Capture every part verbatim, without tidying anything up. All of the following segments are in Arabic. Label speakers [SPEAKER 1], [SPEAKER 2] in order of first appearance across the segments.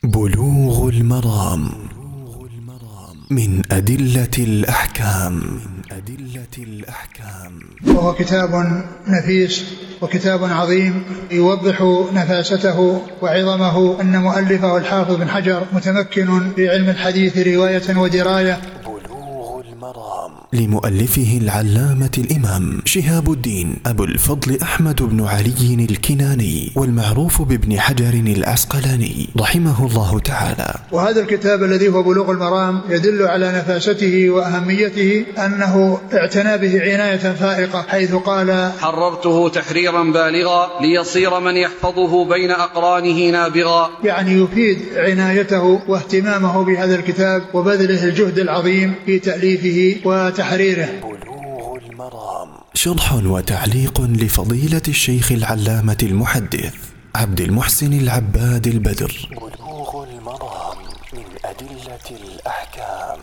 [SPEAKER 1] بلوغ المرام من أدلة الأحكام.
[SPEAKER 2] وهو كتاب نفيس وكتاب عظيم يوضح نفاسته وعظمه. أن مؤلفه الحافظ بن حجر متمكن في علم الحديث رواية ودراية.
[SPEAKER 1] لمؤلفه العلامة الإمام شهاب الدين أبو الفضل أحمد بن علي الكناني، والمعروف بابن حجر العسقلاني رحمه الله تعالى.
[SPEAKER 2] وهذا الكتاب الذي هو بلوغ المرام يدل على نفاسته وأهميته، أنه اعتنى به عناية فائقة، حيث قال:
[SPEAKER 3] حررته تحريرا بالغا ليصير من يحفظه بين أقرانه نابغا.
[SPEAKER 2] يعني يفيد عنايته واهتمامه بهذا الكتاب وبذله الجهد العظيم في تأليفه وتحريره.
[SPEAKER 1] بلوغ المرام شرح وتعليق لفضيلة الشيخ العلامة المحدث عبد المحسن العباد البدر. بلوغ المرام من أدلة الأحكام.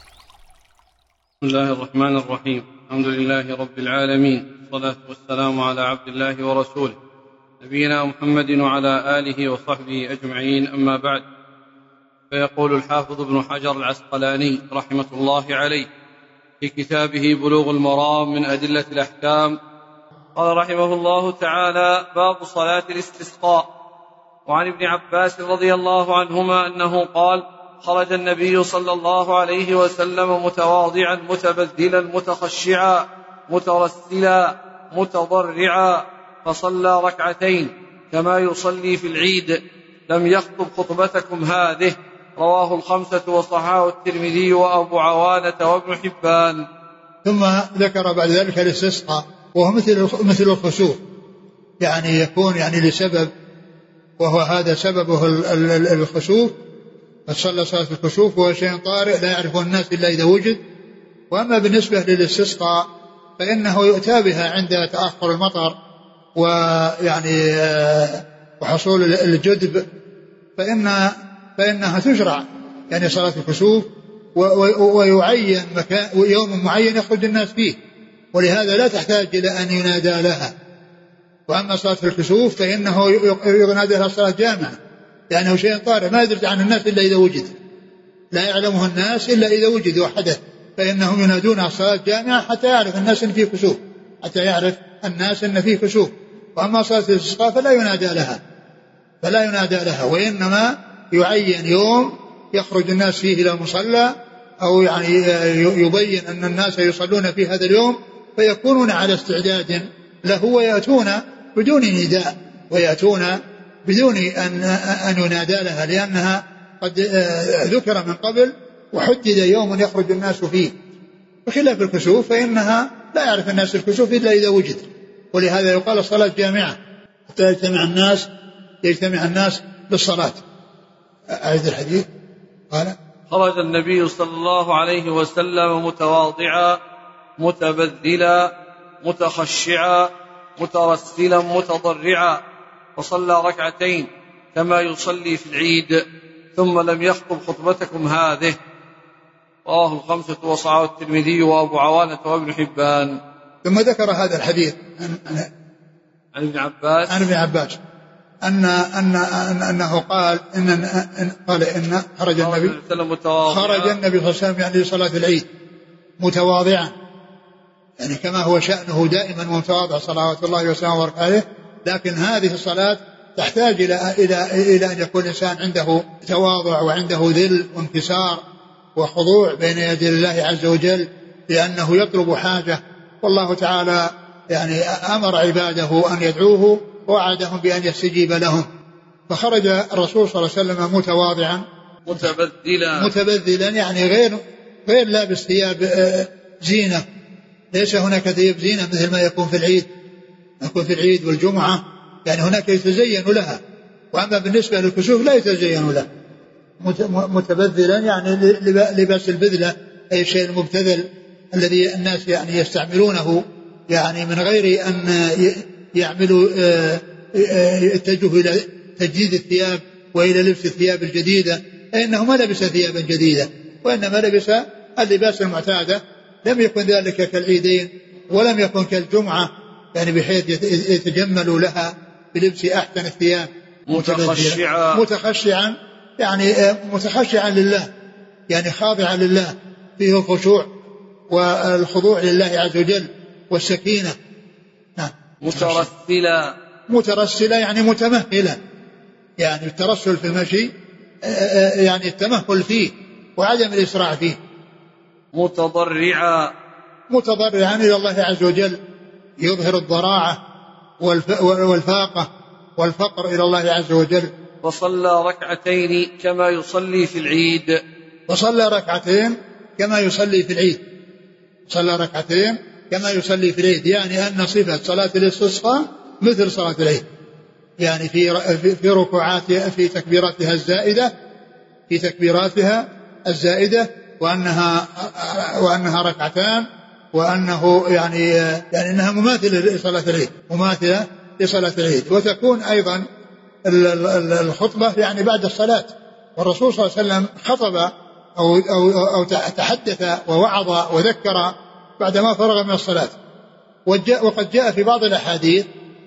[SPEAKER 3] بسم الله الرحمن الرحيم. الحمد لله رب العالمين، والصلاة والسلام على عبد الله ورسوله نبينا محمد وعلى آله وصحبه أجمعين، أما بعد. فيقول الحافظ ابن حجر العسقلاني رحمة الله عليه في كتابه بلوغ المرام من أدلة الأحكام، قال رحمه الله تعالى: باب صلاة الاستسقاء. وعن ابن عباس رضي الله عنهما أنه قال: خرج النبي صلى الله عليه وسلم متواضعا متبذلا متخشعا مترسلا متضرعا، فصلى ركعتين كما يصلي في العيد، لم يخطب خطبتكم هذه. رواه الخمسة وصححه الترمذي وأبو عوانة وابن حبان.
[SPEAKER 2] ثم ذكر بعد ذلك الاستسقاء، وهو مثل مثل الخسوف، يعني يكون يعني لسبب، وهو هذا سببه الخسوف، فصلى صلاة الخسوف وهو شيء طارئ لا يعرفه الناس إلا إذا وجد. وأما بالنسبة للاستسقاء فإنه يؤتى بها عند تأخر المطر ويعني وحصول الجدب، فإن فإنها تشرع يعني صلاة الكسوف، ويعين مكان يوم معين يخرج الناس فيه، ولهذا لا تحتاج إلى أن ينادى لها. وأما صلاة الكسوف فإنه ينادى لها صلاة جامعة، لأنه شيء طارئ ما يدرج عن الناس إلا إذا وجد، لا يعلمه الناس إلا إذا وجد وحدث، فإنهم ينادونها صلاة جامعة حتى يعرف الناس أن فيه كسوف، حتى يعرف الناس أن فيه كسوف. وأما صلاة الاستسقاء فلا ينادى لها فلا ينادى لها وإنما يعين يوم يخرج الناس فيه إلى المصلى، أو يعني يبين أن الناس يصلون في هذا اليوم، فيكونون على استعداد له ويأتون بدون نداء، ويأتون بدون أن أن ينادى لها، لأنها قد ذكر من قبل وحدد يوم يخرج الناس فيه. بخلاف الكسوف فإنها لا يعرف الناس الكسوف إلا إذا وجد، ولهذا يقال الصلاة جامعة حتى يجتمع الناس يجتمع الناس للصلاة. أعيد الحديث. قال:
[SPEAKER 3] خرج النبي صلى الله عليه وسلم متواضعا متبذلا متخشعا مترسلا متضرعا، وصلى ركعتين كما يصلي في العيد، ثم لم يخطب خطبتكم هذه. رواه الخمسة وصححه الترمذي وأبو عوانة وابن حبان.
[SPEAKER 2] ثم ذكر هذا الحديث عن,
[SPEAKER 3] عن ابن عباس
[SPEAKER 2] عن ابن عباس أن أن أنه قال إن, إن قال إن خرج النبي خرج النبي صلى الله عليه وسلم يعني لصلاة العيد متواضعا، يعني كما هو شأنه دائما متواضع صلوات الله وسلامه وبركاته عليه، لكن هذه الصلاة تحتاج إلى إلى إلى أن يكون الإنسان عنده تواضع وعنده ذل وانكسار وخضوع بين يدي الله عز وجل، لأنه يطلب حاجة، والله تعالى يعني أمر عباده أن يدعوه ووعدهم بأن يستجيب لهم. فخرج الرسول صلى الله عليه وسلم متواضعا
[SPEAKER 3] متبذلا
[SPEAKER 2] متبذلا يعني غير غير لابس ثياب زينة، ليس هناك ثياب زينة مثل ما يكون في العيد يكون في العيد والجمعة، يعني هناك يتزين لها، وأما بالنسبة للكسوف لا يتزين له. متبذلا يعني لباس البذلة، أي الشيء المبتذل الذي الناس يعني يستعملونه، يعني من غير أن يعملوا يتجهوا إلى تجديد الثياب وإلى لبس الثياب الجديدة، فإنه ما لبس ثيابا جديدة، وإنما لبس اللباس المعتادة. لم يكن ذلك كالعيدين ولم يكن كالجمعة، يعني بحيث يتجملوا لها بلبس أحسن الثياب.
[SPEAKER 3] متخشعا
[SPEAKER 2] متخشعا يعني متخشعا لله، يعني خاضعا لله، فيه الخشوع والخضوع لله عز وجل والسكينة. نعم.
[SPEAKER 3] مترسلا،
[SPEAKER 2] مترسلا يعني متمهلا، يعني الترسل في المشي يعني التمهل فيه وعدم الإسراع فيه.
[SPEAKER 3] متضرعا،
[SPEAKER 2] متضرعا إلى الله عز وجل، يظهر الضراعة والفاقة والفقر إلى الله عز وجل.
[SPEAKER 3] وصلى ركعتين كما يصلي في العيد.
[SPEAKER 2] وصلى ركعتين كما يصلي في العيد. صلى ركعتين كما يصلي في العيد، يعني أن صفة صلاة الاستسقاء مثل صلاة العيد، يعني في في ركوعاتها، في تكبيراتها الزائدة، في تكبيراتها الزائدة، وأنها وأنها ركعتان، وأنه يعني يعني أنها مماثلة لصلاة العيد، مماثلة لصلاة العيد. وتكون أيضا الخطبة يعني بعد الصلاة، والرسول صلى الله عليه وسلم خطب أو أو أو تحدث ووعظ وذكر بعدما فرغ من الصلاة. وقد جاء في بعض الأحاديث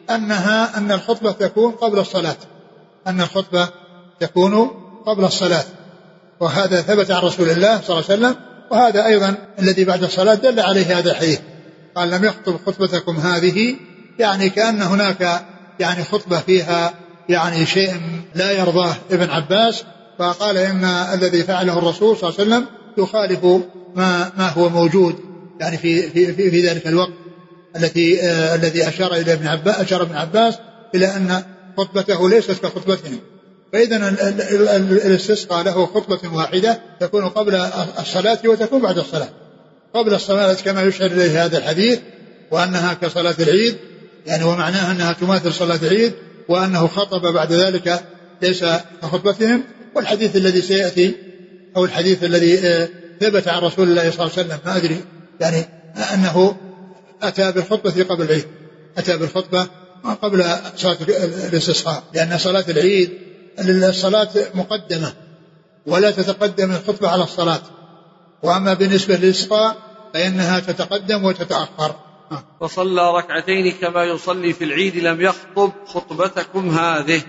[SPEAKER 2] أنها أن الخطبة تكون قبل الصلاة، أن الخطبة تكون قبل الصلاة، وهذا ثبت عن رسول الله صلى الله عليه وسلم. وهذا أيضا الذي بعد الصلاة دل عليه هذا الحديث، قال لم يخطب خطبتكم هذه، يعني كأن هناك يعني خطبة فيها يعني شيء لا يرضاه ابن عباس، فقال إن الذي فعله الرسول صلى الله عليه وسلم يخالف ما ما هو موجود يعني في في في, في ذلك الوقت التي آه الذي أشار إلى ابن عباس أشار ابن عباس إلى أن خطبته ليست كخطبتنا. فإذا الاستسقاء له خطبة واحدة تكون قبل الصلاة وتكون بعد الصلاة. قبل الصلاة كما يشعر إليه هذا الحديث، وأنها كصلاة العيد، يعني ومعناها أنها تماثل صلاة العيد، وأنه خطب بعد ذلك ليس كخطبتهم. والحديث الذي سيأتي أو الحديث الذي ثبت عن رسول الله صلى الله عليه وسلم ما أدري يعني أنه أتى بالخطبة قبل العيد، أتى بالخطبة قبل صلاة الاستسقاء، لأن صلاة العيد الصلاة مقدمة ولا تتقدم الخطبة على الصلاة، وأما بالنسبة للاستسقاء فإنها تتقدم وتتأخر.
[SPEAKER 3] وصلى ركعتين كما يصلي في العيد لم يخطب خطبتكم هذه.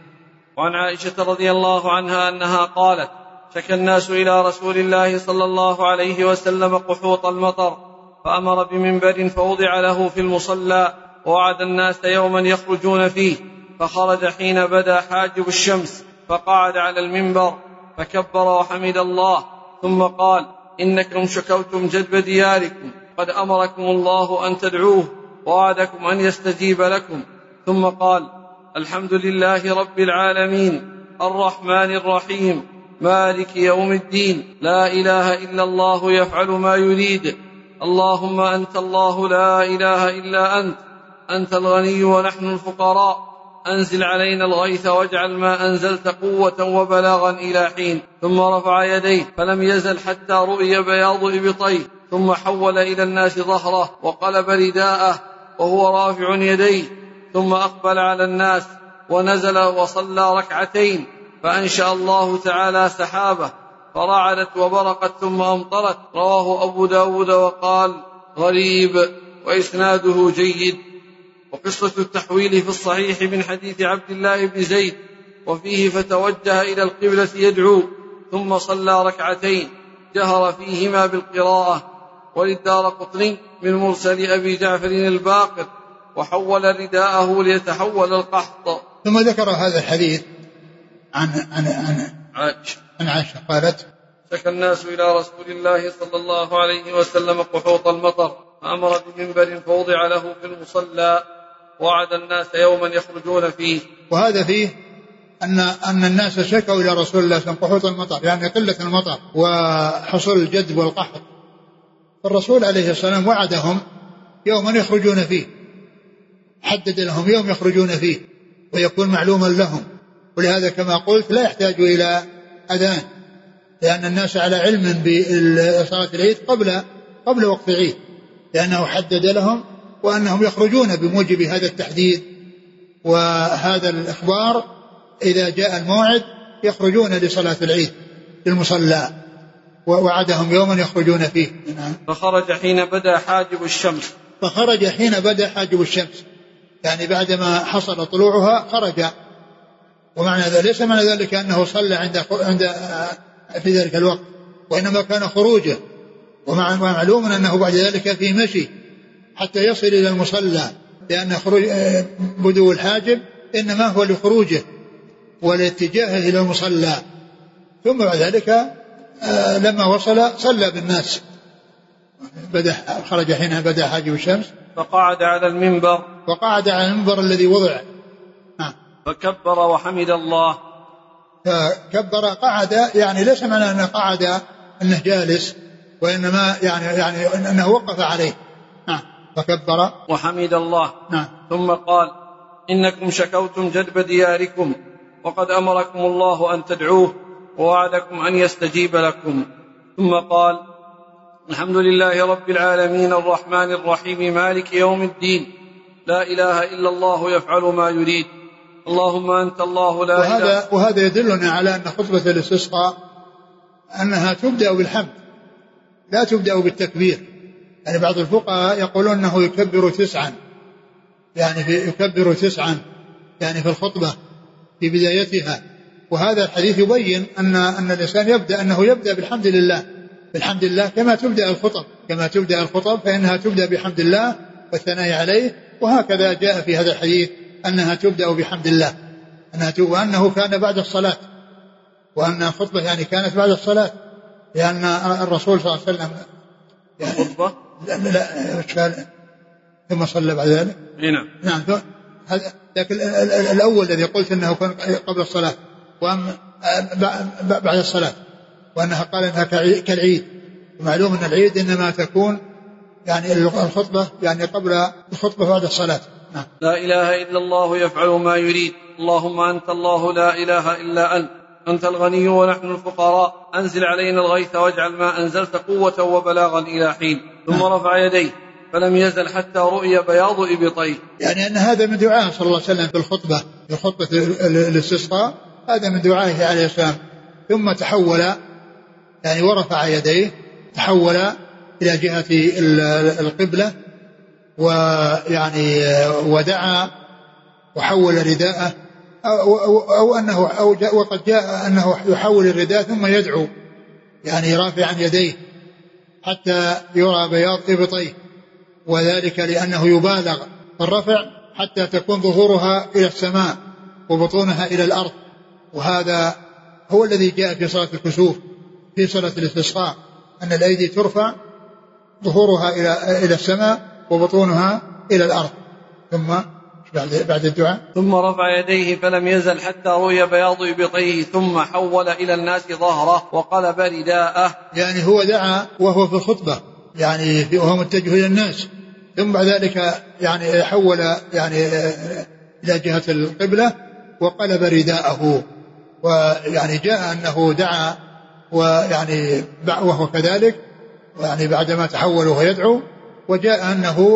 [SPEAKER 3] وعن عائشة رضي الله عنها أنها قالت شكى الناس إلى رسول الله صلى الله عليه وسلم قحوط المطر، فأمر بمنبر فوضع له في المصلى، ووعد الناس يوما يخرجون فيه، فخرج حين بدا حاجب الشمس فقعد على المنبر فكبر وحمد الله، ثم قال إنكم شكوتم جدب دياركم، قد أمركم الله أن تدعوه ووعدكم أن يستجيب لكم. ثم قال الحمد لله رب العالمين الرحمن الرحيم مالك يوم الدين، لا إله إلا الله يفعل ما يريد، اللهم أنت الله لا إله إلا أنت، أنت الغني ونحن الفقراء، أنزل علينا الغيث واجعل ما أنزلت قوة وبلاغا إلى حين. ثم رفع يديه فلم يزل حتى رؤي بياض إبطيه، ثم حول إلى الناس ظهره وقلب رداءه وهو رافع يديه، ثم أقبل على الناس ونزل وصلى ركعتين، فأنشأ الله تعالى سحابة فرعدت وبرقت ثم أمطرت. رواه أبو داود وقال غريب وإسناده جيد. وقصة التحويل في الصحيح من حديث عبد الله بن زيد، وفيه فتوجه إلى القبلة يدعو، ثم صلى ركعتين جهر فيهما بالقراءة. وللدارقطني من مرسل أبي جعفر الباقر وحول رداءه ليتحول القحط.
[SPEAKER 2] ثم ذكر هذا الحديث عن عن عن
[SPEAKER 3] عائشة
[SPEAKER 2] عن عائشة قالت
[SPEAKER 3] شكى الناس إلى رسول الله صلى الله عليه وسلم قحوط المطر، فأمر بمنبر فوضع له في المصلى، وعد الناس يوما يخرجون فيه.
[SPEAKER 2] وهذا فيه أن أن الناس شكوا إلى رسول الله صلى الله عليه وسلم قحوط المطر، يعني قلة المطر وحصول الجدب والقحط، فالرسول عليه السلام وعدهم يوما يخرجون فيه، حدد لهم يوم يخرجون فيه ويكون معلوما لهم. ولهذا كما قلت لا يحتاج إلى أذان، لأن الناس على علم بصلاة العيد قبل قبل وقت العيد، لأنه حدد لهم وأنهم يخرجون بموجب هذا التحديد وهذا الإخبار. إذا جاء الموعد يخرجون لصلاة العيد للمصلى، ووعدهم يوما يخرجون فيه.
[SPEAKER 3] فخرج حين بدا حاجب الشمس
[SPEAKER 2] فخرج حين بدا حاجب الشمس، يعني بعدما حصل طلوعها خرج ومعنى ذلك ليس معنى ذلك أنه صلى عند عند في ذلك الوقت، وإنما كان خروجه، ومعلوم أنه بعد ذلك في مشي حتى يصل إلى المصلى، لأن خروج بدو الحاجب إنما هو لخروجه والاتجاه إلى المصلى. ثم بعد ذلك لما وصل صلى بالناس، بدأ خرج حينها بدأ حاجب الشمس
[SPEAKER 3] فقعد على المنبر
[SPEAKER 2] وقعد على المنبر الذي وضع آه.
[SPEAKER 3] فكبر وحمد الله.
[SPEAKER 2] فكبر قعد، يعني ليس معنى أنه قعد أنه جالس، وإنما يعني يعني أنه وقف عليه آه. فكبر
[SPEAKER 3] وحمد الله
[SPEAKER 2] آه.
[SPEAKER 3] ثم قال إنكم شكوتم جدب دياركم وقد أمركم الله أن تدعوه ووعدكم أن يستجيب لكم. ثم قال الحمد لله رب العالمين الرحمن الرحيم مالك يوم الدين لا إله إلا الله يفعل ما يريد اللهم أنت الله لا
[SPEAKER 2] وهذا
[SPEAKER 3] إله.
[SPEAKER 2] وهذا يدلنا على أن خطبة الاستسقاء أنها تبدأ بالحمد لا تبدأ بالتكبير. يعني بعض الفقهاء يقولون أنه يكبر تسعا، يعني في يكبر تسعا يعني في الخطبة في بدايتها، وهذا الحديث يبين أن أن الإنسان يبدأ أنه يبدأ بالحمد لله بالحمد لله كما تبدأ الخطب كما تبدأ الخطب فإنها تبدأ بحمد الله والثناء عليه، وهكذا جاء في هذا الحديث أنها تبدأ بحمد الله أنها وأنه كان بعد الصلاة، وأن الخطبة يعني كانت بعد الصلاة، لأن الرسول صلى الله عليه وسلم يعني
[SPEAKER 3] الخطبة
[SPEAKER 2] لا لا ثم صلى بعد ذلك
[SPEAKER 3] نعم
[SPEAKER 2] نعم هذا. لكن الأول الذي قلت أنه كان قبل الصلاة وأما بعد الصلاة، وأنها قال أنها كالعيد، ومعلوم أن العيد إنما تكون يعني الخطبة يعني قبل الخطبة بعد الصلاة. نعم.
[SPEAKER 3] لا إله إلا الله يفعل ما يريد اللهم أنت الله لا إله إلا أنت أنت الغني ونحن الفقراء أنزل علينا الغيث واجعل ما أنزلت قوة وبلاغا إلى حين. ثم نعم. رفع يديه فلم يزل حتى رؤي بياض إبطيه.
[SPEAKER 2] يعني أن هذا من دعاء صلى الله عليه وسلم في الخطبة في خطبة الاستسقاء، هذا من دعائه عليه السلام. ثم تحول يعني ورفع يديه تحول إلى جهة القبلة، ويعني ودعا وحول رداءه أو, أو, أو أنه أو جاء وقد جاء أنه يحول الرداء ثم يدعو يعني رافعا يديه حتى يرى بياض إبطيه، وذلك لأنه يبالغ في الرفع حتى تكون ظهورها إلى السماء وبطونها إلى الأرض، وهذا هو الذي جاء في صلاة الكسوف في صلاة الاستسقاء أن الأيدي ترفع ظهورها إلى إلى السماء وبطونها إلى الأرض. ثم بعد بعد الدعاء
[SPEAKER 3] ثم رفع يديه فلم يزل حتى رؤي بياض إبطيه ثم حول إلى الناس ظهره وقلب رداءه.
[SPEAKER 2] يعني هو دعا وهو في الخطبة يعني وهو متجه إلى الناس، ثم بعد ذلك يعني حول يعني إلى جهة القبلة وقلب رداءه، ويعني جاء أنه دعا ويعني وهو كذلك يعني بعدما تحول وهو يدعو، وجاء أنه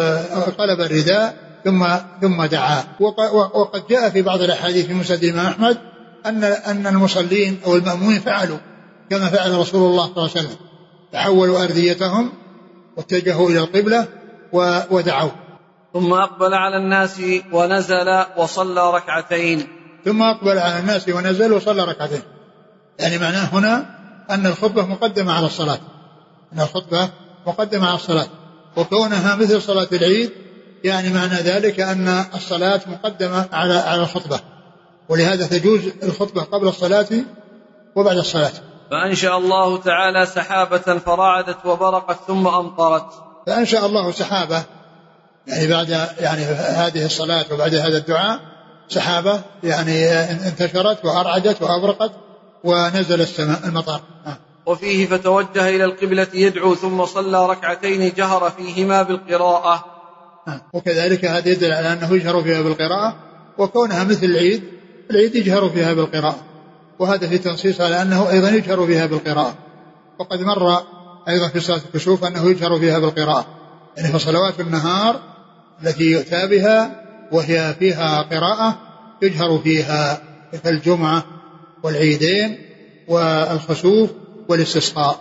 [SPEAKER 2] قلب الرداء ثم ثم دعا. وقد جاء في بعض الأحاديث في مسند الإمام أحمد أن أن المصلين أو المأمومين فعلوا كما فعل رسول الله صلى الله عليه وسلم، تحولوا أرديتهم واتجهوا إلى القبلة ودعوا.
[SPEAKER 3] ثم أقبل على الناس ونزل وصلى ركعتين.
[SPEAKER 2] ثم أقبل على الناس ونزل وصلى ركعتين، يعني معناه هنا أن الخطبة مقدمة على الصلاة، أن الخطبة مقدمة على الصلاة، وكونها مثل صلاة العيد يعني معنى ذلك أن الصلاة مقدمة على على الخطبة، ولهذا تجوز الخطبة قبل الصلاة وبعد الصلاة.
[SPEAKER 3] فأنشأ الله تعالى سحابة فرعدت وبرقت ثم أمطرت.
[SPEAKER 2] فأنشأ الله سحابة يعني بعد يعني هذه الصلاة وبعد هذا الدعاء سحابة يعني انتشرت وأرعدت وأبرقت ونزل السماء المطر.
[SPEAKER 3] وفيه فتوجه إلى القبلة يدعو ثم صلى ركعتين جهر فيهما بالقراءة.
[SPEAKER 2] وكذلك هذا يدل على أنه يجهر فيها بالقراءة، وكونها مثل العيد العيد يجهر فيها بالقراءة، وهذا في تنصيص على أنه أيضا يجهر فيها بالقراءة. وقد مر أيضا في صلاة الكسوف أنه يجهر فيها بالقراءة، يعني في صلوات النهار التي يؤتى بها وهي فيها قراءة يجهر فيها كالجمعة والعيدين والخسوف والاستسقاء.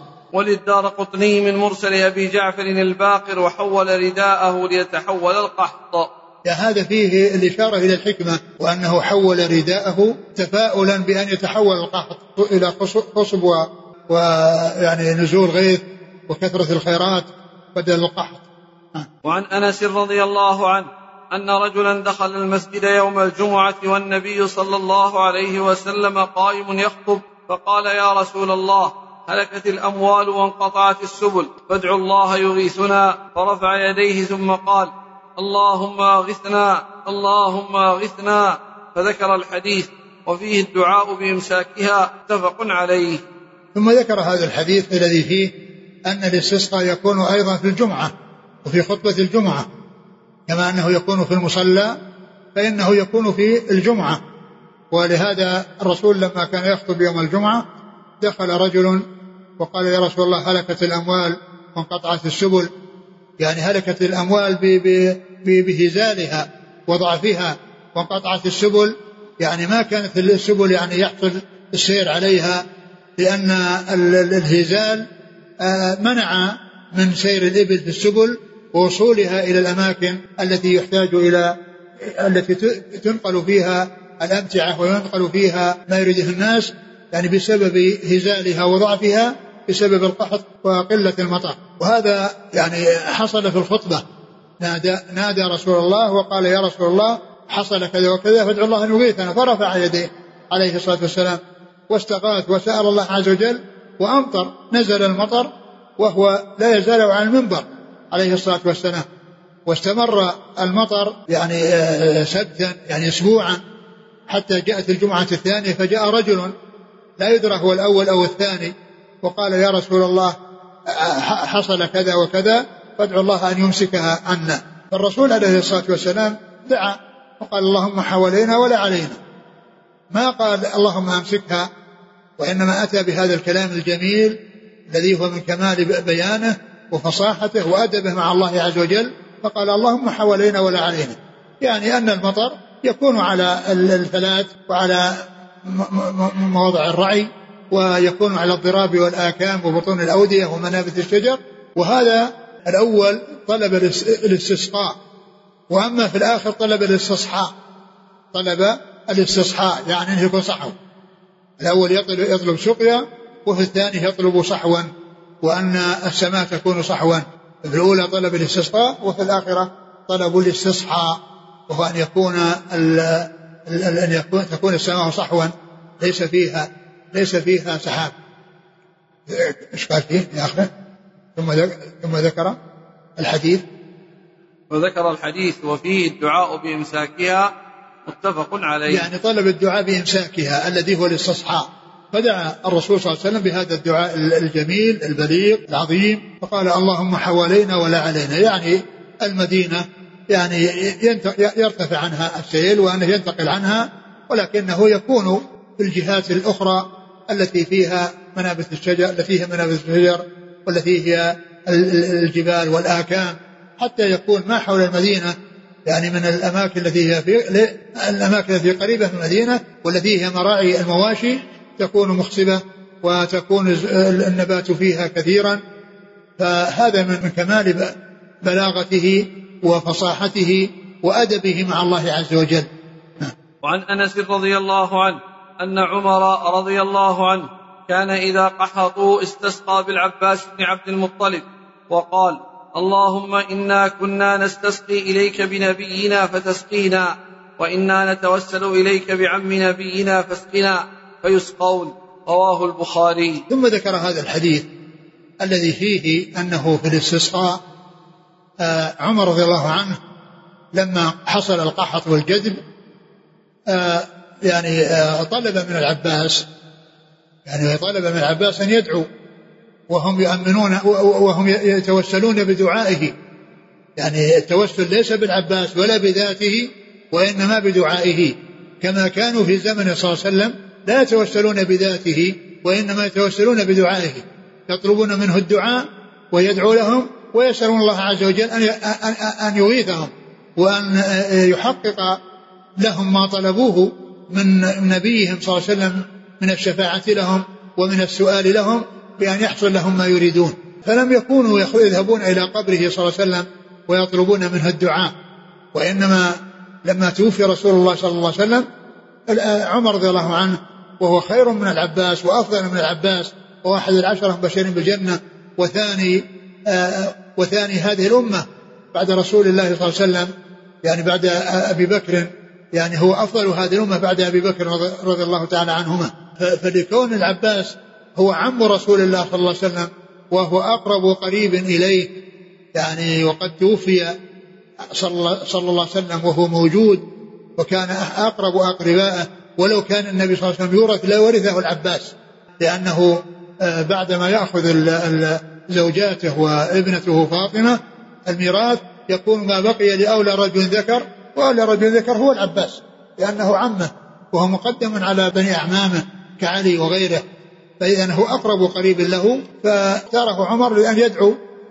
[SPEAKER 3] وللدارقطني من مرسل أبي جعفر الباقر وحول رداءه ليتحول القحط.
[SPEAKER 2] يعني هذا فيه الإشارة إلى الحكمة، وأنه حول رداءه تفاؤلا بأن يتحول القحط إلى قصب ويعني نزول غيث وكثرة الخيرات بدل القحط.
[SPEAKER 3] وعن أنس رضي الله عنه أن رجلا دخل المسجد يوم الجمعة والنبي صلى الله عليه وسلم قائم يخطب، فقال: يا رسول الله، هلكت الأموال وانقطعت السبل، فادعوا الله يغيثنا. فرفع يديه ثم قال: اللهم أغثنا اللهم أغثنا، فذكر الحديث وفيه الدعاء بإمساكها، متفق عليه.
[SPEAKER 2] ثم ذكر هذا الحديث الذي فيه أن الاستسقاء يكون أيضا في الجمعة وفي خطبة الجمعة، كما أنه يكون في المصلى فإنه يكون في الجمعة. ولهذا الرسول لما كان يخطب يوم الجمعة دخل رجل وقال: يا رسول الله، هلكت الأموال وانقطعت السبل. يعني هلكت الأموال بهزالها وضعفها، وانقطعت السبل يعني ما كانت السبل يعني يحصل السير عليها، لأن الهزال منع من سير الإبل في السبل ووصولها إلى الأماكن التي يحتاج إلى التي تنقل فيها الأمتعة وينقل فيها ما يريده الناس، يعني بسبب هزالها وضعفها بسبب القحط وقلة المطر. وهذا يعني حصل في الخطبة، نادى, نادى رسول الله وقال: يا رسول الله، حصل كذا وكذا، فادعوا الله أن يغيثنا. فرفع يديه عليه الصلاة والسلام واستغاث وسأل الله عز وجل وأمطر، نزل المطر وهو لا يزال على المنبر عليه الصلاة والسلام. واستمر المطر يعني سبتا يعني أسبوعا، حتى جاءت الجمعة الثانية، فجاء رجل لا يدرى هو الأول أو الثاني وقال: يا رسول الله، حصل كذا وكذا، فادعوا الله أن يمسكها عنا. فالرسول عليه الصلاة والسلام دعا وقال: اللهم حوالينا ولا علينا، ما قال اللهم أمسكها، وإنما أتى بهذا الكلام الجميل الذي هو من كمال بيانه وفصاحته وأدبه مع الله عز وجل، فقال: اللهم حوالينا ولا علينا، يعني أن المطر يكون على الفلات وعلى مواضع الرعي، ويكون على الضراب والآكام وبطون الأودية ومنابت الشجر. وهذا الأول طلب الاستسقاء، وأما في الآخر طلب الاستصحاء، طلب الاستصحاء يعني أنه يكون صحو. الأول يطلب, يطلب سقيا، وفي الثاني يطلب صحوا، وأن السماء تكون صحوا. في الأولى طلب الاستسقاء، وفي الآخرة طلب الاستصحاء، وهو أن يكون أن يكون تكون السماء صحوا ليس فيها ليس فيها سحاب. إيش قال فيه يا أخي؟ ثم ثم ذكر الحديث
[SPEAKER 3] وذكر الحديث وفيه الدعاء بإمساكها، متفق عليه.
[SPEAKER 2] يعني طلب الدعاء بإمساكها الذي هو الاستصحاء، فدعا الرسول صلى الله عليه وسلم بهذا الدعاء الجميل البليغ العظيم، فقال: اللهم حوالينا ولا علينا، يعني المدينة يعني يرتفع عنها السيل وأنه ينتقل عنها، ولكنه يكون في الجهات الأخرى التي فيها منابت الشجر التي فيها منابت الشجر والتي هي الجبال والآكام، حتى يكون ما حول المدينة يعني من الأماكن التي هي في الأماكن التي قريبة من المدينة والتي هي مراعي المواشي تكون مخصبة وتكون النبات فيها كثيرا. فهذا من كمال بلاغته وفصاحته وأدبه مع الله عز وجل.
[SPEAKER 3] وعن أنس رضي الله عنه أن عمر رضي الله عنه كان إذا قحطوا استسقى بالعباس بن عبد المطلب وقال: اللهم إنا كنا نستسقي إليك بنبينا فتسقينا، وإنا نتوسل إليك بعم نبينا فاسقنا، فيسقون. رواه البخاري.
[SPEAKER 2] ثم ذكر هذا الحديث الذي فيه أنه في الاستسقاء عمر رضي الله عنه لما حصل القحط والجذب يعني طلب من العباس يعني طلب من العباس أن يدعو، وهم يؤمنون وهم يتوسلون بدعائه، يعني التوسل ليس بالعباس ولا بذاته وإنما بدعائه، كما كانوا في زمن صلى الله عليه وسلم لا يتوسلون بذاته وإنما يتوسلون بدعائه، يطلبون منه الدعاء ويدعو لهم ويسألون الله عز وجل أن يغيثهم وأن يحقق لهم ما طلبوه من نبيهم صلى الله عليه وسلم من الشفاعة لهم ومن السؤال لهم بأن يحصل لهم ما يريدون. فلم يكونوا يذهبون إلى قبره صلى الله عليه وسلم ويطلبون منه الدعاء، وإنما لما توفي رسول الله صلى الله عليه وسلم عمر رضي الله عنه وهو خير من العباس وأفضل من العباس وواحد العشرة مبشرين بالجنة وثاني آه وثاني هذه الأمة بعد رسول الله صلى الله عليه وسلم، يعني بعد أبي بكر، يعني هو أفضل هذه الأمة بعد أبي بكر رضي الله تعالى عنهما. فلكون العباس هو عم رسول الله صلى الله عليه وسلم وهو أقرب قريب إليه، يعني وقد توفي صلى الله عليه وسلم وهو موجود وكان أقرب أقربائه، ولو كان النبي صلى الله عليه وسلم يورث لا ورثه العباس، لأنه بعدما يأخذ زوجاته وابنته فاطمة الميراث يكون ما بقي لأولى رجل ذكر، وأولى رجل ذكر هو العباس لأنه عمه وهو مقدم على بني أعمامه كعلي وغيره، فإذا هو أقرب قريب له. فاختاره عمر لأن يدعو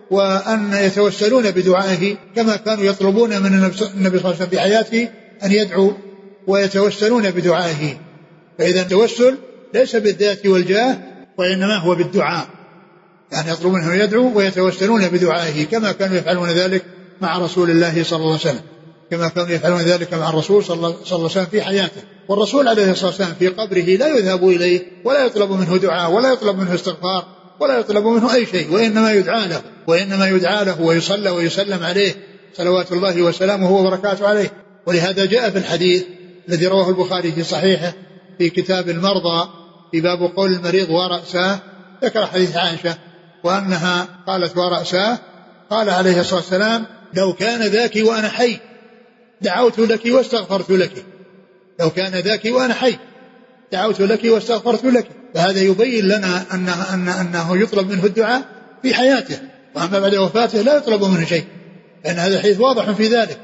[SPEAKER 2] وأن يتوسلون بدعائه كما كانوا يطلبون من النبي صلى الله عليه وسلم في حياته أن يدعو ويتوسلون بدعائه. فإذا التوسل ليس بالذات والجاه وإنما هو بالدعاء، يعني يطلبون أن يدعو ويتوسلون بدعائه كما كانوا يفعلون ذلك مع رسول الله صلى الله عليه وسلم، كما كانوا يفعلون ذلك مع الرسول صلى الله عليه وسلم في حياته. والرسول عليه الصلاة والسلام في قبره لا يذهب إليه ولا يطلب منه دعاء ولا يطلب منه استغفار ولا يطلب منه أي شيء، وإنما يدعى له وإنما يدعى له ويصلى ويسلم عليه صلوات الله وسلامه وبركاته عليه. ولهذا جاء في الحديث الذي رواه البخاري في صحيحه في كتاب المرضى في باب قول المريض ورأساه، ذكر حديث عائشة وأنها قالت ورأساه، قال عليه الصلاة والسلام لو كان ذاك وأنا حي دعوت لك واستغفرت لك، لو كان ذاك وأنا حي دعوت لك واستغفرت لك. فهذا يبين لنا أنه, أنه, أنه يطلب منه الدعاء في حياته، وأما بعد وفاته لا يطلب منه شيء، لأن هذا الحديث واضح في ذلك،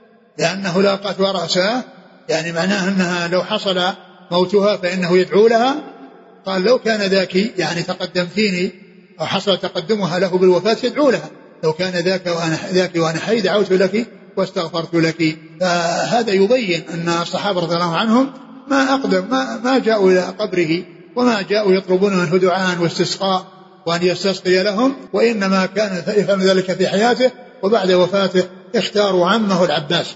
[SPEAKER 2] لأنه لاقت ورأسها يعني معناه أنها لو حصل موتها فإنه يدعو لها. قال لو كان ذاك يعني تقدمتيني أو حصل تقدمها له بالوفاة يدعو لها، لو كان ذاك وأنا, ذاك وأنا حي دعوت لك واستغفرت لك. فهذا يبين أن الصحابة رضي الله عنهم ما أقدم ما, ما جاءوا إلى قبره وما جاءوا يطلبون منه دعاء واستسقاء وأن يستسقي لهم، وإنما كان يفعل ذلك في حياته، وبعد وفاته اختاروا عمه العباس.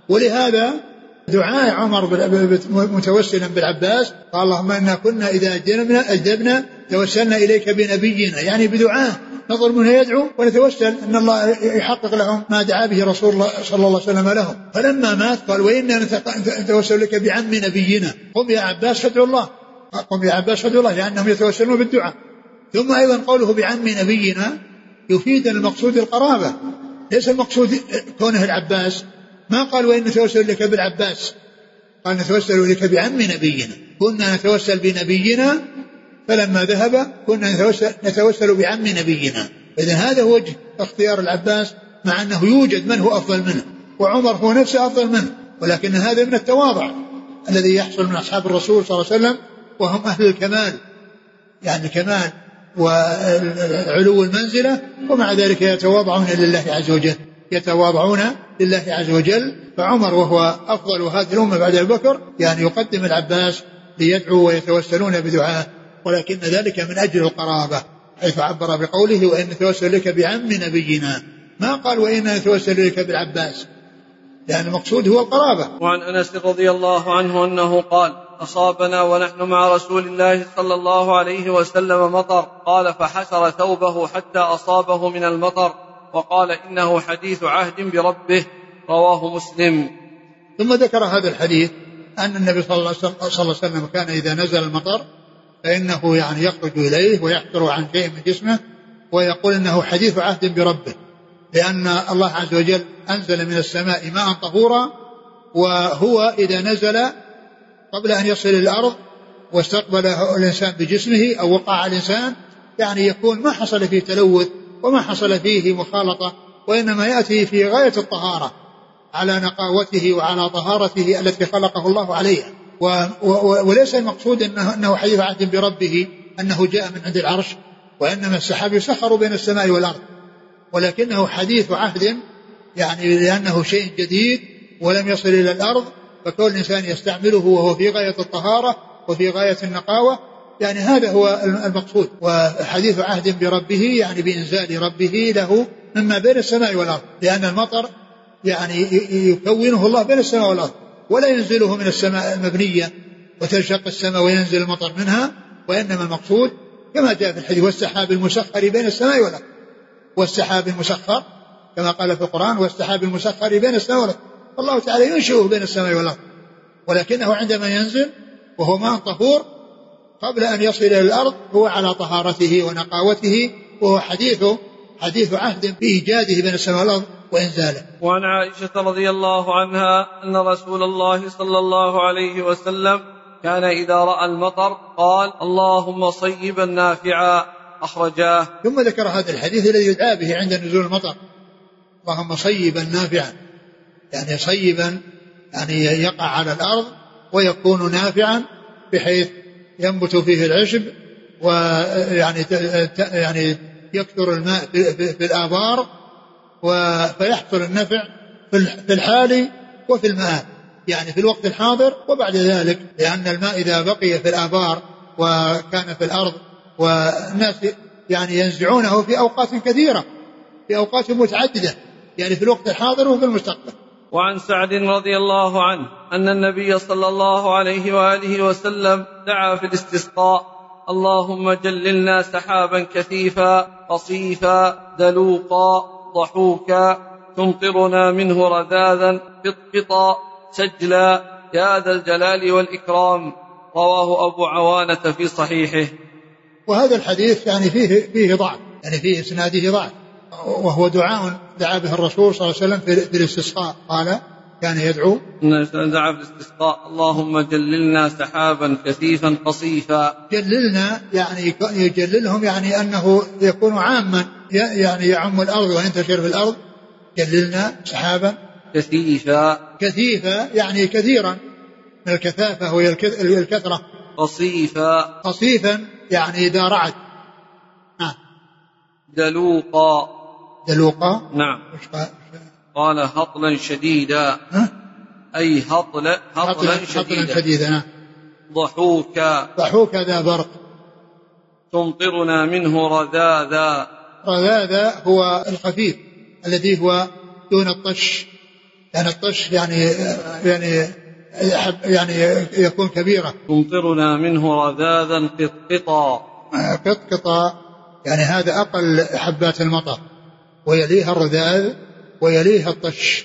[SPEAKER 2] ولهذا دعاء عمر متوسلا بالعباس قال اللهم إنا كنا إذا أجدبنا, أجدبنا توسلنا إليك بنبينا، يعني بدعاء نظر منه يدعو ونتوسل أن الله يحقق لهم ما دعا به رسول الله صلى الله عليه وسلم لهم. فلما مات قال وإنا نتوسل لك بعم نبينا، قم يا عباس فادعوا الله، قم يا عباس فادعوا الله، لأنهم يتوسلون بالدعاء. ثم أيضا قوله بعم نبينا يفيد المقصود القرابة، ليس المقصود كونه العباس، ما قال وإن نتوسل لك بالعباس، قال نتوسل لك بعم نبينا، كنا نتوسل بنبينا فلما ذهب كنا نتوسل, نتوسل بعم نبينا. إذن هذا هو وجه اختيار العباس، مع أنه يوجد من هو أفضل منه، وعمر هو نفسه أفضل منه، ولكن هذا من التواضع الذي يحصل من أصحاب الرسول صلى الله عليه وسلم، وهم أهل الكمال، يعني الكمال وعلو المنزلة، ومع ذلك يتواضعون لله عز وجل، يتواضعون لله عز وجل. فعمر وهو أفضل هذه الأمة بعد أبي بكر يعني يقدم العباس ليدعو ويتوسلون بدعاء، ولكن ذلك من أجل القرابة، حيث عبر بقوله وإن نتوسل لك بعم نبينا، ما قال وإن نتوسل لك بالعباس، يعني المقصود هو القرابة.
[SPEAKER 3] وعن أنس رضي الله عنه أنه قال أصابنا ونحن مع رسول الله صلى الله عليه وسلم مطر، قال فحسر ثوبه حتى أصابه من المطر، وقال إنه حديث عهد بربه، رواه مسلم.
[SPEAKER 2] ثم ذكر هذا الحديث أن النبي صلى الله عليه وسلم كان إذا نزل المطر فإنه يعني يخرج إليه ويحضر عن شيء من جسمه ويقول إنه حديث عهد بربه، لأن الله عز وجل أنزل من السماء ماء طهورا، وهو إذا نزل قبل أن يصل إلى الأرض واستقبله الإنسان بجسمه أو وقع الإنسان يعني يكون ما حصل فيه تلوث وما حصل فيه مخالطة، وإنما يأتي في غاية الطهارة على نقاوته وعلى طهارته التي خلقه الله عليها. و و وليس المقصود أنه, أنه حديث عهد بربه أنه جاء من عند العرش، وإنما السحاب يسخر بين السماء والأرض، ولكنه حديث عهد يعني لأنه شيء جديد ولم يصل إلى الأرض، فكل إنسان يستعمله وهو في غاية الطهارة وفي غاية النقاوة، يعني هذا هو المقصود. وحديث عهد بربه يعني بإنزال ربه له مما بين السماء والأرض، لأن المطر يعني يكونه الله بين السماء والأرض، ولا ينزله من السماء المبنية وتنشق السماء وينزل المطر منها، وإنما المقصود كما جاء في الحديث والسحاب المسخر بين السماء والأرض، والسحاب المسخر كما قال في القرآن والسحاب المسخر بين السماء والأرض، الله تعالى ينشئه بين السماء والأرض، ولكنه عندما ينزل وهو ماء طهور قبل أن يصل إلى الأرض هو على طهارته ونقاوته، وهو حديثه حديث عهد بإيجاده بين السماء والأرض وإنزاله.
[SPEAKER 3] وعن عائشة رضي الله عنها أن رسول الله صلى الله عليه وسلم كان إذا رأى المطر قال اللهم صيبا نافعا، أخرجاه.
[SPEAKER 2] ثم ذكر هذا الحديث الذي يدعى به عند نزول المطر، اللهم صيبا نافعا، يعني صيبا يعني يقع على الأرض ويكون نافعا بحيث ينبت فيه العشب، ويعني يعني يكثر الماء في الآبار فيحصل النفع في الحال وفي المآب، يعني في الوقت الحاضر وبعد ذلك، لأن الماء إذا بقي في الآبار وكان في الأرض والناس يعني ينزعونه في أوقات كثيرة في أوقات متعددة، يعني في الوقت الحاضر وفي المستقبل.
[SPEAKER 3] وعن سعد رضي الله عنه أن النبي صلى الله عليه وآله وسلم دعا في الاستسقاء اللهم جللنا سحابا كثيفا قصيفا دلوقا ضحوكا تمطرنا منه رذاذا قطقطا سجلا يا ذا الجلال والإكرام، رواه أبو عوانة في صحيحه.
[SPEAKER 2] وهذا الحديث يعني فيه, فيه ضعف، يعني فيه إسناده ضعف، وهو دعاء دعا به الرسول صلى الله عليه وسلم في الاستسقاء، قال كان يدعو
[SPEAKER 3] دعا في الاستسقاء اللهم جللنا سحابا كثيفا قصيفا.
[SPEAKER 2] جللنا يعني يجللهم يعني أنه يكون عاما، يعني يعم الأرض وينتشر في الأرض. جللنا سحابا
[SPEAKER 3] كثيفا
[SPEAKER 2] كثيفا يعني كثيرا من الكثافة وهي الكثرة.
[SPEAKER 3] قصيفا
[SPEAKER 2] قصيفا يعني إذا رعد. آه.
[SPEAKER 3] دلوقا
[SPEAKER 2] دلوقا
[SPEAKER 3] نعم. قال هطلا شديدا
[SPEAKER 2] ها؟
[SPEAKER 3] أي هطل هطلا شديدا,
[SPEAKER 2] شديدا.
[SPEAKER 3] ضحوكا
[SPEAKER 2] ضحوكا ذا برق.
[SPEAKER 3] تمطرنا منه رذاذا.
[SPEAKER 2] رذاذا هو الخفيف الذي هو دون الطش، يعني الطش يعني يعني يعني يكون كبيرة.
[SPEAKER 3] تمطرنا منه رذاذا قطقطا.
[SPEAKER 2] قطقطا يعني هذا أقل حبات المطر، ويليها الرذاذ ويليها الطش،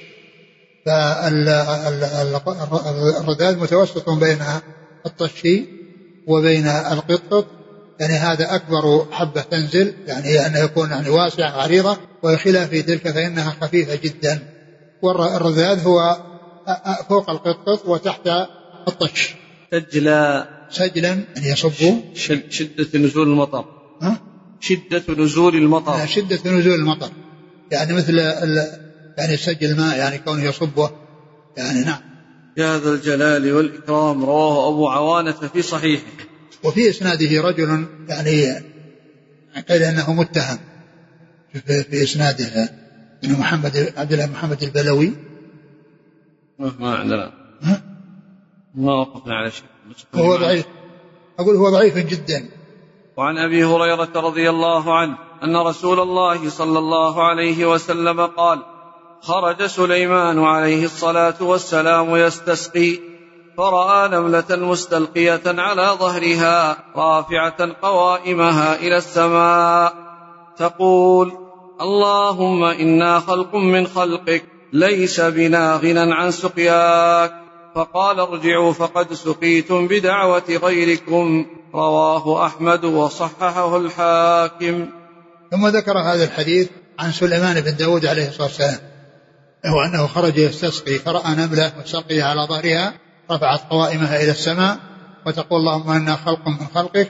[SPEAKER 2] فالرذاذ متوسط بين الطش وبين القطقط، يعني هذا أكبر حبة تنزل، يعني أنه يكون يعني واسع عريضة، وخلاف تلك فإنها خفيفة جدا. والرذاذ هو فوق القطقط وتحت الطش.
[SPEAKER 3] سجلا
[SPEAKER 2] سجلا يعني يصب.
[SPEAKER 3] شدة نزول المطر.
[SPEAKER 2] ها؟
[SPEAKER 3] شدة نزول المطر.
[SPEAKER 2] شدة نزول المطر يعني مثل يعني سجل الماء، يعني كونه يصبه، يعني نعم.
[SPEAKER 3] يا ذا الجلال والإكرام، رواه أبو عوانة في صحيحه.
[SPEAKER 2] وفي إسناده رجل يعني قيل أنه متهم في إسناده، إنه محمد عبد الله محمد البلوي.
[SPEAKER 3] ما عندنا
[SPEAKER 2] ها؟
[SPEAKER 3] ما وقفنا على شيء.
[SPEAKER 2] هو ضعيف، أقول هو ضعيف جدا.
[SPEAKER 3] وعن أبي هريرة رضي الله عنه أن رسول الله صلى الله عليه وسلم قال خرج سليمان عليه الصلاة والسلام يستسقي فرأى نملة مستلقية على ظهرها رافعة قوائمها إلى السماء تقول اللهم إنا خلق من خلقك ليس بنا غنى عن سقياك، فقال ارجعوا فقد سقيتم بدعوة غيركم، رواه أحمد وصححه الحاكم.
[SPEAKER 2] ثم ذكر هذا الحديث عن سليمان بن داود عليه الصلاة والسلام، هو أنه خرج يستسقي فرأى نملة مستلقية على ظهرها رفعت قوائمها إلى السماء وتقول اللهم إنا خلق من خلقك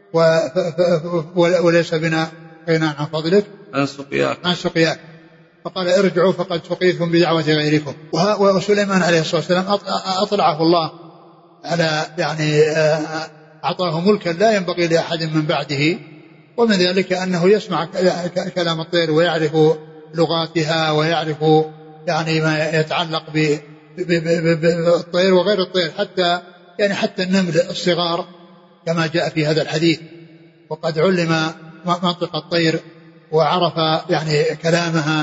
[SPEAKER 2] وليس بنا غنى عن فضلك
[SPEAKER 3] عن سقياك
[SPEAKER 2] عن سقياك فقال ارجعوا فقد سقيتم بدعوة غيركم. وسليمان عليه الصلاة والسلام أطلعه الله على يعني أعطاه ملكا لا ينبغي لأحد من بعده، ومن ذلك أنه يسمع كلام الطير ويعرف لغاتها ويعرف يعني ما يتعلق بالطير وغير الطير، حتى يعني حتى النمل الصغار كما جاء في هذا الحديث. وقد علم منطق الطير وعرف يعني كلامها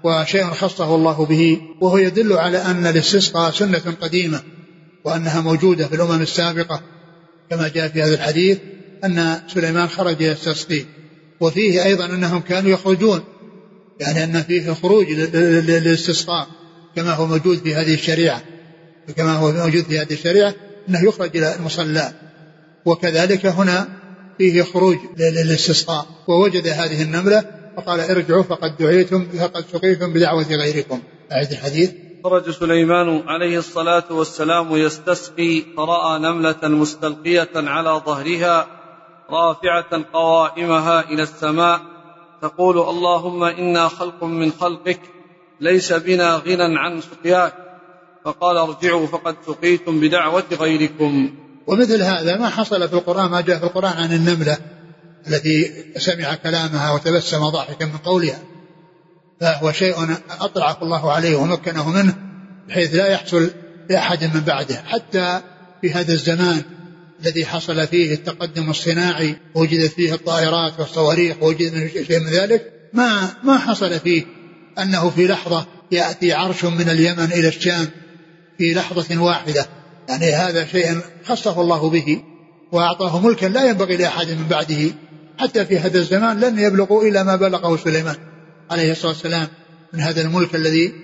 [SPEAKER 2] وشيء خصه الله به، وهو يدل على أن الاستسقاء سنة قديمة وأنها موجودة في الأمم السابقة، كما جاء في هذا الحديث أن سليمان خرج يستسقي. وفيه أيضا أنهم كانوا يخرجون، يعني أن فيه خروج للاستسقاء كما هو موجود في هذه الشريعة، كما هو موجود في هذه الشريعة أنه يخرج إلى المصلى. وكذلك هنا فيه خروج للاستسقاء، ووجد هذه النملة فقال ارجعوا فقد دعيتم فقد سقيتم بدعوة غيركم. أعد الحديث.
[SPEAKER 3] خرج سليمان عليه الصلاة والسلام يستسقي فرأى نملة مستلقية على ظهرها رافعة قوائمها إلى السماء تقول اللهم إنا خلق من خلقك ليس بنا غنى عن سقياك، فقال ارجعوا فقد سقيتم بدعوة غيركم.
[SPEAKER 2] ومثل هذا ما حصل في القرآن، ما جاء في القرآن عن النملة التي سمع كلامها وتبسم ضاحكا من قولها، فهو شيء أطلعه الله عليه ومكنه منه بحيث لا يحصل لأحد من بعده. حتى في هذا الزمان الذي حصل فيه التقدم الصناعي ووجدت فيه الطائرات والصواريخ ووجد شيء من ذلك، ما ما حصل فيه أنه في لحظة يأتي عرش من اليمن إلى الشام في لحظة واحدة، يعني هذا شيء خصه الله به وأعطاه ملكا لا ينبغي لأحد من بعده. حتى في هذا الزمان لن يبلغوا إلا ما بلغه سليمان عليه الصلاة والسلام من هذا الملك الذي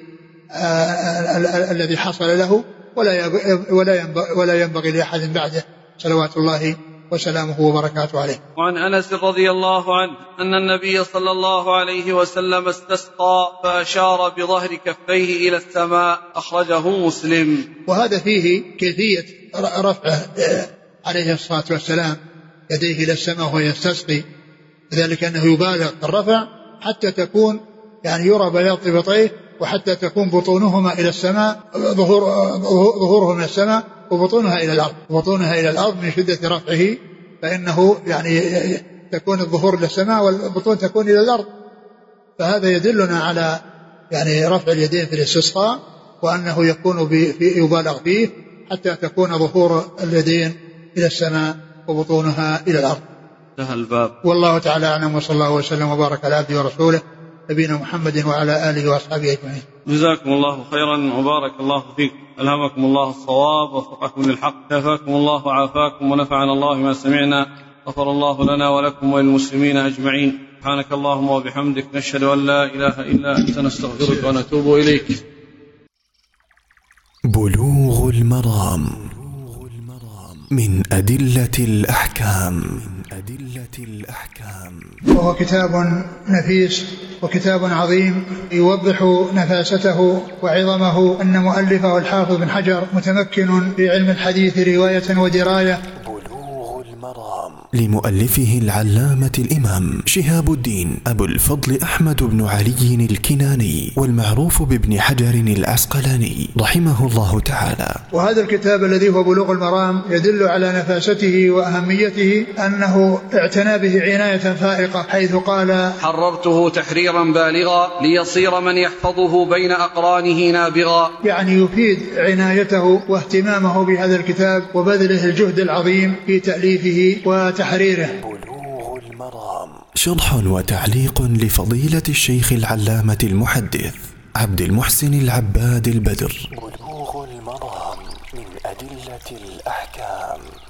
[SPEAKER 2] الذي حصل له، ولا ينبغي لأحد بعده صلوات الله وسلامه وبركاته عليه.
[SPEAKER 3] وعن أنس رضي الله عنه أن النبي صلى الله عليه وسلم استسقى فأشار بظهر كفيه إلى السماء، أخرجه مسلم.
[SPEAKER 2] وهذا فيه كيفية رفعه عليه الصلاة والسلام يديه إلى السماء وهو يستسقي، ذلك أنه يبالغ في الرفع حتى تكون يعني يرى بياض إبطيه، وحتى تكون بطونهما إلى السماء، ظهور ظهورهم من السماء وبطونها إلى الأرض، بطونها إلى الأرض من شدة رفعه، فإنه يعني تكون الظهور للسماء والبطون تكون إلى الأرض. فهذا يدلنا على يعني رفع اليدين في الاستسقاء، وأنه يكون يبالغ فيه حتى تكون ظهور اليدين إلى السماء وبطونها إلى الأرض.
[SPEAKER 3] انتهى الباب.
[SPEAKER 2] والله تعالى أعلم، وصلى الله وسلم وبارك على عبده ورسوله نبينا محمد وعلى آله وأصحابه أجمعين.
[SPEAKER 3] جزاكم الله خيرا وبارك الله فيك، ألهمكم الله الصواب ووفقكم للحق، شفاكم الله وعافاكم ونفعنا الله ما سمعنا، غفر الله لنا ولكم وللمسلمين أجمعين. سبحانك اللهم وبحمدك، نشهد أن لا إله إلا أنت، نستغفرك ونتوب إليك.
[SPEAKER 1] بلوغ المرام من أدلة الأحكام. أدلة الأحكام.
[SPEAKER 2] وهو كتاب نفيس وكتاب عظيم يوضح نفاسته وعظمه، أن مؤلفه الحافظ بن حجر متمكن في علم الحديث رواية ودراية.
[SPEAKER 1] بلوغ المرام لمؤلفه العلامة الإمام شهاب الدين أبو الفضل أحمد بن علي الكناني، والمعروف بابن حجر العسقلاني رحمه الله تعالى.
[SPEAKER 2] وهذا الكتاب الذي هو بلوغ المرام يدل على نفاسته وأهميته، أنه اعتنى به عناية فائقة، حيث قال
[SPEAKER 3] حررته تحريرا بالغا ليصير من يحفظه بين أقرانه نابغا،
[SPEAKER 2] يعني يفيد عنايته واهتمامه بهذا الكتاب وبذله الجهد العظيم في تأليفه وتحريره.
[SPEAKER 1] بلوغ المرام شرح وتعليق لفضيلة الشيخ العلامة المحدث عبد المحسن العباد البدر. بلوغ المرام من أدلة الأحكام.